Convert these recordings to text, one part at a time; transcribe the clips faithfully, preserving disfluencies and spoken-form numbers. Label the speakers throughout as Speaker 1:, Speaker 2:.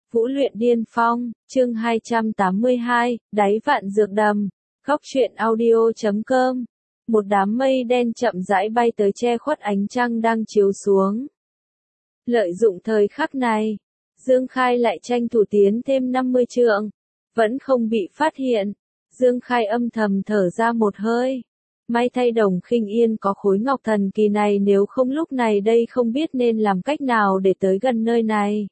Speaker 1: Vũ luyện điên phong, chương hai trăm tám mươi hai, đáy vạn dược đầm, góc truyện audio chấm com. Một đám mây đen chậm rãi bay tới che khuất ánh trăng đang chiếu xuống. Lợi dụng thời khắc này, Dương Khai lại tranh thủ tiến thêm năm mươi trượng, vẫn không bị phát hiện. Dương Khai âm thầm thở ra một hơi. May thay Đồng Khinh Yên có khối ngọc thần kỳ này, nếu không lúc này đây không biết nên làm cách nào để tới gần nơi này.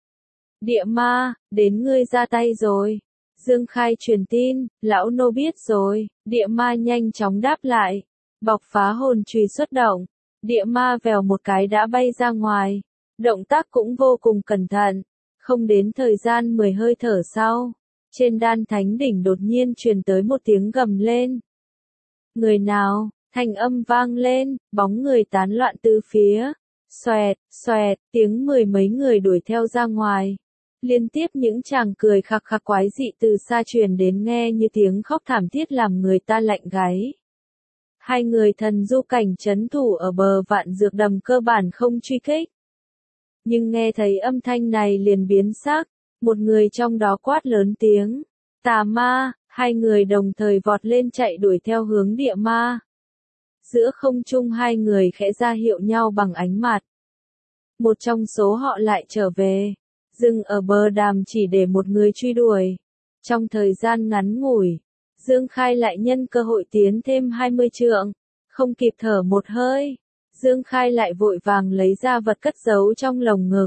Speaker 1: Địa ma, đến ngươi ra tay rồi. Dương Khai truyền tin, lão nô biết rồi. Địa ma nhanh chóng đáp lại. Bọc phá hồn chùy xuất động. Địa ma vèo một cái đã bay ra ngoài. Động tác cũng vô cùng cẩn thận. Không đến thời gian mười hơi thở sau, trên đan thánh đỉnh đột nhiên truyền tới một tiếng gầm lên. Người nào? Thanh âm vang lên, bóng người tán loạn tứ phía. Xoẹt, xoẹt, tiếng mười mấy người đuổi theo ra ngoài. Liên tiếp những chàng cười khặc khặc quái dị từ xa truyền đến, nghe như tiếng khóc thảm thiết làm người ta lạnh gáy. Hai người thần du cảnh trấn thủ ở bờ vạn dược đầm cơ bản không truy kích. Nhưng nghe thấy âm thanh này liền biến sắc, một người trong đó quát lớn tiếng. Tà ma, hai người đồng thời vọt lên chạy đuổi theo hướng địa ma. Giữa không trung hai người khẽ ra hiệu nhau bằng ánh mặt. Một trong số họ lại trở về. Dừng ở bờ đàm chỉ để một người truy đuổi. Trong thời gian ngắn ngủi, Dương Khai lại nhân cơ hội tiến thêm hai mươi trượng. Không kịp thở một hơi, Dương Khai lại vội vàng lấy ra vật cất giấu trong lồng ngực.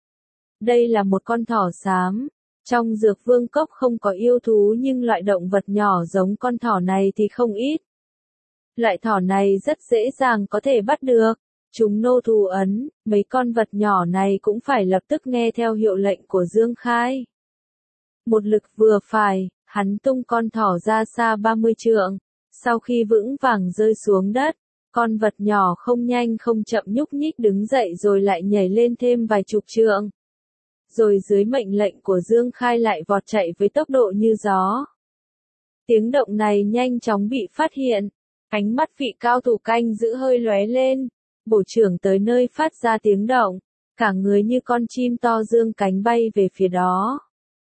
Speaker 1: Đây là một con thỏ xám. Trong dược vương cốc không có yêu thú, nhưng loại động vật nhỏ giống con thỏ này thì không ít. Loại thỏ này rất dễ dàng có thể bắt được. Chúng nô thù ấn, mấy con vật nhỏ này cũng phải lập tức nghe theo hiệu lệnh của Dương Khai. Một lực vừa phải, hắn tung con thỏ ra xa ba mươi trượng. Sau khi vững vàng rơi xuống đất, con vật nhỏ không nhanh không chậm nhúc nhích đứng dậy rồi lại nhảy lên thêm vài chục trượng. Rồi dưới mệnh lệnh của Dương Khai lại vọt chạy với tốc độ như gió. Tiếng động này nhanh chóng bị phát hiện. Ánh mắt vị cao thủ canh giữ hơi lóe lên. Bổ trưởng tới nơi phát ra tiếng động. Cả người như con chim to dương cánh bay về phía đó.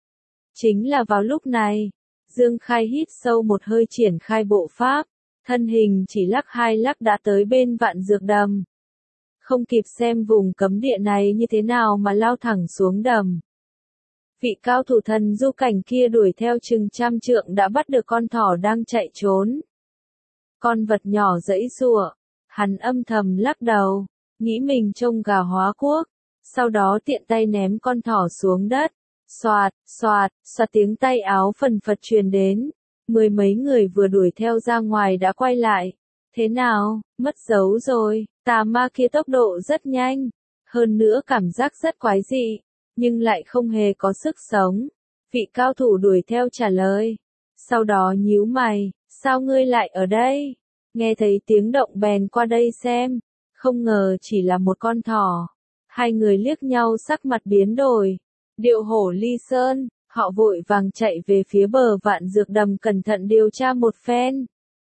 Speaker 1: Chính là vào lúc này, Dương Khai hít sâu một hơi triển khai bộ pháp. Thân hình chỉ lắc hai lắc đã tới bên vạn dược đầm. Không kịp xem vùng cấm địa này như thế nào mà lao thẳng xuống đầm. Vị cao thủ thần du cảnh kia đuổi theo chừng trăm trượng đã bắt được con thỏ đang chạy trốn. Con vật nhỏ giãy giụa, hắn âm thầm lắc đầu, nghĩ mình trông gà hóa quốc, sau đó tiện tay ném con thỏ xuống đất. Xoạt, xoạt, xoạt tiếng tay áo phần phật truyền đến. Mười mấy người vừa đuổi theo ra ngoài đã quay lại. Thế nào, mất dấu rồi. Tà ma kia tốc độ rất nhanh, hơn nữa cảm giác rất quái dị, nhưng lại không hề có sức sống. Vị cao thủ đuổi theo trả lời. Sau đó nhíu mày, sao ngươi lại ở đây? Nghe thấy tiếng động bèn qua đây xem, không ngờ chỉ là một con thỏ. Hai người liếc nhau sắc mặt biến đổi. Điệu hổ ly sơn, họ vội vàng chạy về phía bờ vạn dược đầm cẩn thận điều tra một phen.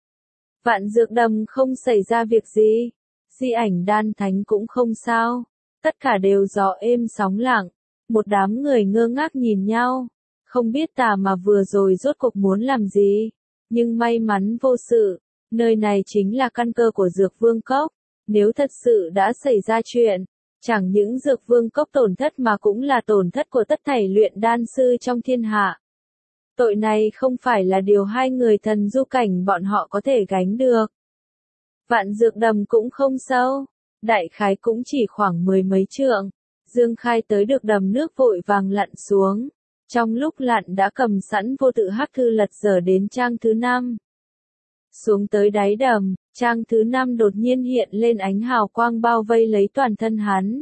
Speaker 1: Vạn dược đầm không xảy ra việc gì. Di ảnh đan thánh cũng không sao. Tất cả đều gió êm sóng lặng. Một đám người ngơ ngác nhìn nhau. Không biết tà mà vừa rồi rốt cuộc muốn làm gì. Nhưng may mắn vô sự. Nơi này chính là căn cơ của dược vương cốc. Nếu thật sự đã xảy ra chuyện, chẳng những dược vương cốc tổn thất mà cũng là tổn thất của tất thảy luyện đan sư trong thiên hạ. Tội này không phải là điều hai người thần du cảnh bọn họ có thể gánh được. Vạn dược đầm cũng không sâu, đại khái cũng chỉ khoảng mười mấy trượng. Dương Khai tới được đầm nước vội vàng lặn xuống. Trong lúc lặn đã cầm sẵn vô tự hắc thư lật dở đến trang thứ năm. Xuống tới đáy đầm, trang thứ năm đột nhiên hiện lên ánh hào quang bao vây lấy toàn thân hắn.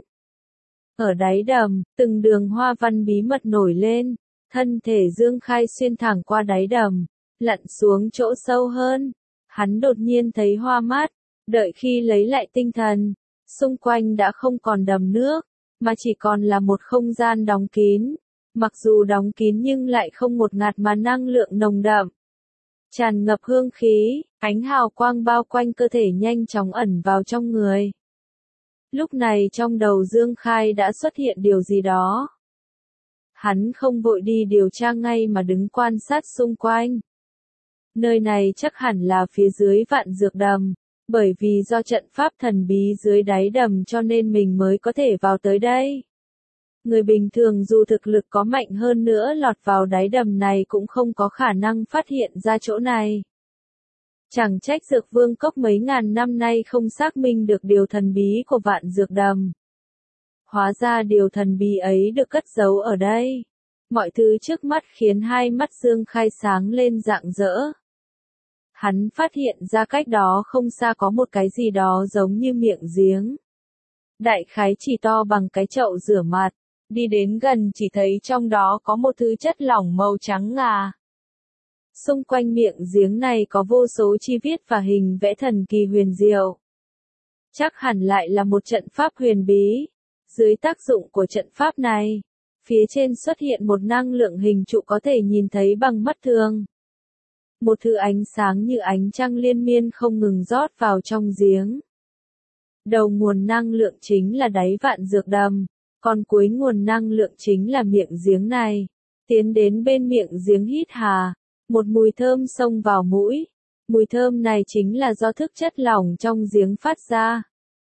Speaker 1: Ở đáy đầm, từng đường hoa văn bí mật nổi lên. Thân thể Dương Khai xuyên thẳng qua đáy đầm, lặn xuống chỗ sâu hơn. Hắn đột nhiên thấy hoa mắt, đợi khi lấy lại tinh thần, xung quanh đã không còn đầm nước, mà chỉ còn là một không gian đóng kín. Mặc dù đóng kín nhưng lại không ngột ngạt mà năng lượng nồng đậm. Tràn ngập hương khí, ánh hào quang bao quanh cơ thể nhanh chóng ẩn vào trong người. Lúc này trong đầu Dương Khai đã xuất hiện điều gì đó. Hắn không vội đi điều tra ngay mà đứng quan sát xung quanh. Nơi này chắc hẳn là phía dưới vạn dược đầm, bởi vì do trận pháp thần bí dưới đáy đầm cho nên mình mới có thể vào tới đây. Người bình thường dù thực lực có mạnh hơn nữa lọt vào đáy đầm này cũng không có khả năng phát hiện ra chỗ này. Chẳng trách Dược Vương Cốc mấy ngàn năm nay không xác minh được điều thần bí của vạn dược đầm. Hóa ra điều thần bí ấy được cất giấu ở đây. Mọi thứ trước mắt khiến hai mắt Dương Khai sáng lên rạng rỡ. Hắn phát hiện ra cách đó không xa có một cái gì đó giống như miệng giếng. Đại khái chỉ to bằng cái chậu rửa mặt. Đi đến gần chỉ thấy trong đó có một thứ chất lỏng màu trắng ngà. Xung quanh miệng giếng này có vô số chi viết và hình vẽ thần kỳ huyền diệu. Chắc hẳn lại là một trận pháp huyền bí. Dưới tác dụng của trận pháp này, phía trên xuất hiện một năng lượng hình trụ có thể nhìn thấy bằng mắt thường. Một thứ ánh sáng như ánh trăng liên miên không ngừng rót vào trong giếng. Đầu nguồn năng lượng chính là đáy vạn dược đầm, còn cuối nguồn năng lượng chính là miệng giếng này. Tiến đến bên miệng giếng hít hà, một mùi thơm xông vào mũi. Mùi thơm này chính là do thức chất lỏng trong giếng phát ra.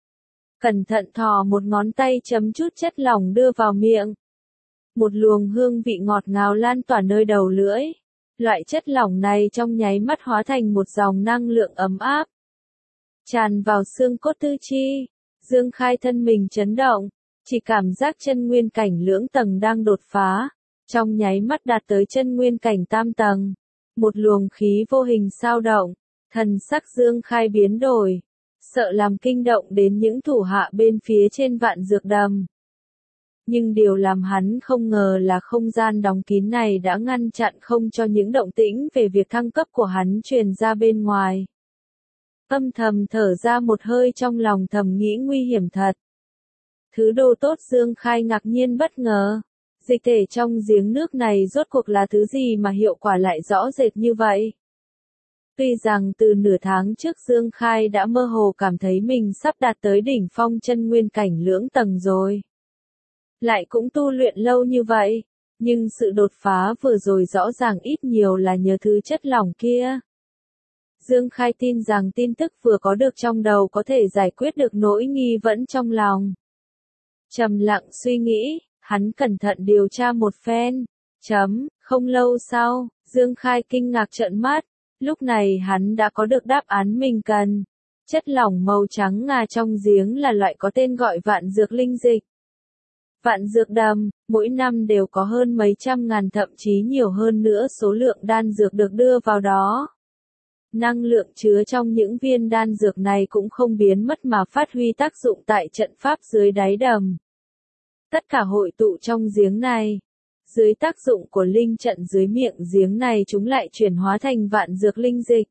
Speaker 1: Cẩn thận thò một ngón tay chấm chút chất lỏng đưa vào miệng. Một luồng hương vị ngọt ngào lan tỏa nơi đầu lưỡi. Loại chất lỏng này trong nháy mắt hóa thành một dòng năng lượng ấm áp. Tràn vào xương cốt tư chi. Dương Khai thân mình chấn động. Chỉ cảm giác chân nguyên cảnh lưỡng tầng đang đột phá. Trong nháy mắt đạt tới chân nguyên cảnh tam tầng. Một luồng khí vô hình sao động. Thần sắc Dương Khai biến đổi. Sợ làm kinh động đến những thủ hạ bên phía trên vạn dược đầm. Nhưng điều làm hắn không ngờ là không gian đóng kín này đã ngăn chặn không cho những động tĩnh về việc thăng cấp của hắn truyền ra bên ngoài. Âm thầm thở ra một hơi trong lòng thầm nghĩ nguy hiểm thật. Thứ đồ tốt Dương Khai ngạc nhiên bất ngờ. Dịch thể trong giếng nước này rốt cuộc là thứ gì mà hiệu quả lại rõ rệt như vậy? Tuy rằng từ nửa tháng trước Dương Khai đã mơ hồ cảm thấy mình sắp đạt tới đỉnh phong chân nguyên cảnh lưỡng tầng rồi. Lại cũng tu luyện lâu như vậy, nhưng sự đột phá vừa rồi rõ ràng ít nhiều là nhờ thứ chất lỏng kia. Dương Khai tin rằng tin tức vừa có được trong đầu có thể giải quyết được nỗi nghi vấn trong lòng. Trầm lặng suy nghĩ, hắn cẩn thận điều tra một phen. Chấm, không lâu sau, Dương Khai kinh ngạc trợn mắt. Lúc này hắn đã có được đáp án mình cần. Chất lỏng màu trắng ngà trong giếng là loại có tên gọi vạn dược linh dịch. Vạn dược đầm, mỗi năm đều có hơn mấy trăm ngàn thậm chí nhiều hơn nữa số lượng đan dược được đưa vào đó. Năng lượng chứa trong những viên đan dược này cũng không biến mất mà phát huy tác dụng tại trận pháp dưới đáy đầm. Tất cả hội tụ trong giếng này. Dưới tác dụng của linh trận dưới miệng giếng này chúng lại chuyển hóa thành vạn dược linh dịch.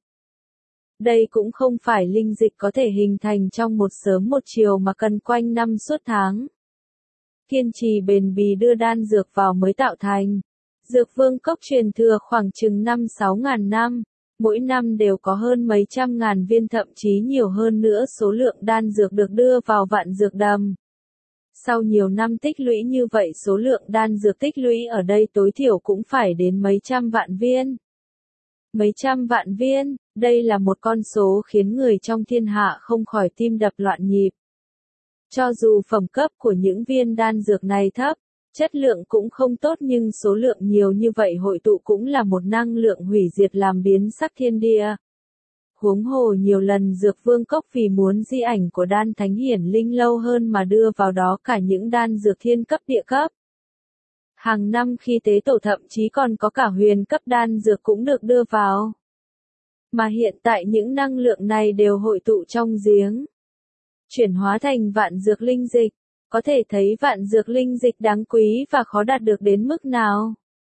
Speaker 1: Đây cũng không phải linh dịch có thể hình thành trong một sớm một chiều mà cần quanh năm suốt tháng. Kiên trì bền bỉ đưa đan dược vào mới tạo thành. Dược Vương Cốc truyền thừa khoảng chừng năm sáu ngàn năm, mỗi năm đều có hơn mấy trăm ngàn viên thậm chí nhiều hơn nữa số lượng đan dược được đưa vào vạn dược đầm. Sau nhiều năm tích lũy như vậy số lượng đan dược tích lũy ở đây tối thiểu cũng phải đến mấy trăm vạn viên. Mấy trăm vạn viên, đây là một con số khiến người trong thiên hạ không khỏi tim đập loạn nhịp. Cho dù phẩm cấp của những viên đan dược này thấp, chất lượng cũng không tốt nhưng số lượng nhiều như vậy hội tụ cũng là một năng lượng hủy diệt làm biến sắc thiên địa. Huống hồ nhiều lần Dược Vương Cốc vì muốn di ảnh của đan thánh hiển linh lâu hơn mà đưa vào đó cả những đan dược thiên cấp địa cấp. Hàng năm khi tế tổ thậm chí còn có cả huyền cấp đan dược cũng được đưa vào. Mà hiện tại những năng lượng này đều hội tụ trong giếng. Chuyển hóa thành vạn dược linh dịch, có thể thấy vạn dược linh dịch đáng quý và khó đạt được đến mức nào.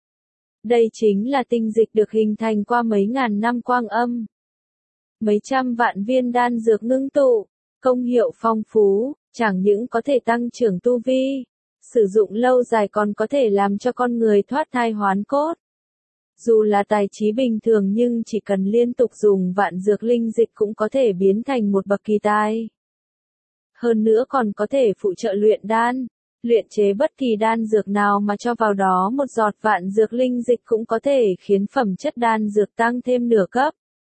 Speaker 1: Đây chính là tinh dịch được hình thành qua mấy ngàn năm quang âm. Mấy trăm vạn viên đan dược ngưng tụ, công hiệu phong phú, chẳng những có thể tăng trưởng tu vi, sử dụng lâu dài còn có thể làm cho con người thoát thai hoán cốt. Dù là tài trí bình thường nhưng chỉ cần liên tục dùng vạn dược linh dịch cũng có thể biến thành một bậc kỳ tài. Hơn nữa còn có thể phụ trợ luyện đan. Luyện chế bất kỳ đan dược nào mà cho vào đó một giọt vạn dược linh dịch cũng có thể khiến phẩm chất đan dược tăng thêm nửa cấp.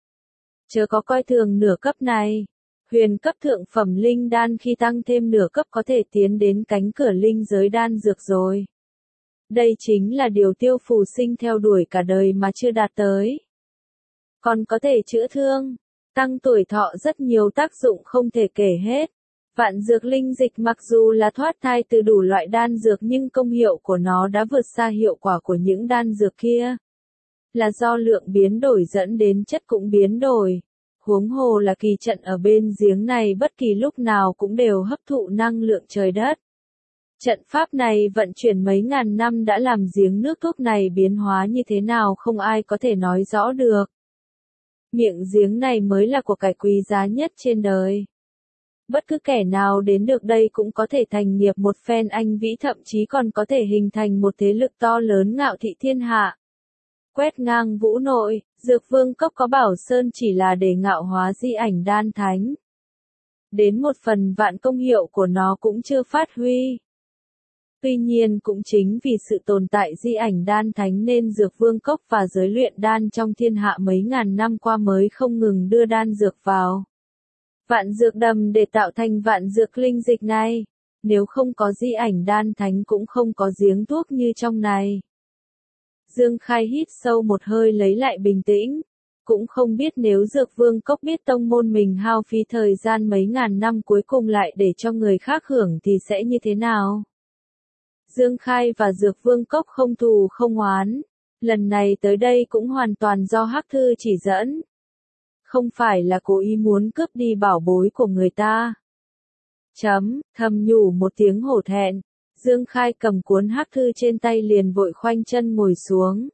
Speaker 1: Chớ có coi thường nửa cấp này. Huyền cấp thượng phẩm linh đan khi tăng thêm nửa cấp có thể tiến đến cánh cửa linh giới đan dược rồi. Đây chính là điều Tiêu Phù Sinh theo đuổi cả đời mà chưa đạt tới. Còn có thể chữa thương, tăng tuổi thọ rất nhiều tác dụng không thể kể hết. Vạn dược linh dịch mặc dù là thoát thai từ đủ loại đan dược nhưng công hiệu của nó đã vượt xa hiệu quả của những đan dược kia. Là do lượng biến đổi dẫn đến chất cũng biến đổi. Huống hồ là kỳ trận ở bên giếng này bất kỳ lúc nào cũng đều hấp thụ năng lượng trời đất. Trận pháp này vận chuyển mấy ngàn năm đã làm giếng nước thuốc này biến hóa như thế nào không ai có thể nói rõ được. Miệng giếng này mới là của cải quý giá nhất trên đời. Bất cứ kẻ nào đến được đây cũng có thể thành nghiệp một phen anh vĩ, thậm chí còn có thể hình thành một thế lực to lớn ngạo thị thiên hạ. Quét ngang vũ nội, Dược Vương Cốc có Bảo Sơn chỉ là để ngạo hóa di ảnh đan thánh. Đến một phần vạn công hiệu của nó cũng chưa phát huy. Tuy nhiên cũng chính vì sự tồn tại di ảnh đan thánh nên Dược Vương Cốc và giới luyện đan trong thiên hạ mấy ngàn năm qua mới không ngừng đưa đan dược vào vạn dược đầm để tạo thành vạn dược linh dịch này. Nếu không có di ảnh đan thánh cũng không có giếng thuốc như trong này. Dương Khai hít sâu một hơi lấy lại bình tĩnh. Cũng không biết nếu Dược Vương Cốc biết tông môn mình hao phí thời gian mấy ngàn năm cuối cùng lại để cho người khác hưởng thì sẽ như thế nào. Dương Khai và Dược Vương Cốc không thù không oán. Lần này tới đây cũng hoàn toàn do Hắc Thư chỉ dẫn. Không phải là cố ý muốn cướp đi bảo bối của người ta. Chấm, thầm nhủ một tiếng hổ thẹn. Dương Khai cầm cuốn Hắc Thư trên tay liền vội khoanh chân ngồi xuống.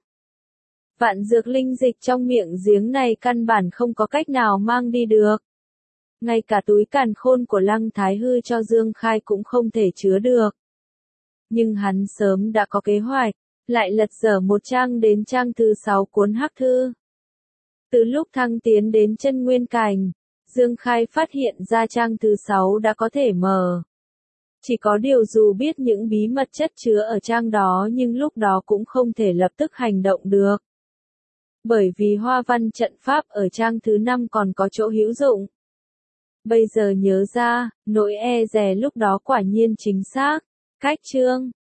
Speaker 1: Vạn dược linh dịch trong miệng giếng này căn bản không có cách nào mang đi được. Ngay cả túi càn khôn của Lăng Thái Hư cho Dương Khai cũng không thể chứa được. Nhưng hắn sớm đã có kế hoạch, lại lật dở một trang đến trang thứ sáu cuốn Hắc Thư. Từ lúc thăng tiến đến chân nguyên cảnh, Dương Khai phát hiện ra trang thứ sáu đã có thể mở. Chỉ có điều dù biết những bí mật chất chứa ở trang đó nhưng lúc đó cũng không thể lập tức hành động được. Bởi vì hoa văn trận pháp ở trang thứ năm còn có chỗ hữu dụng. Bây giờ nhớ ra, nỗi e dè lúc đó quả nhiên chính xác. Cách chương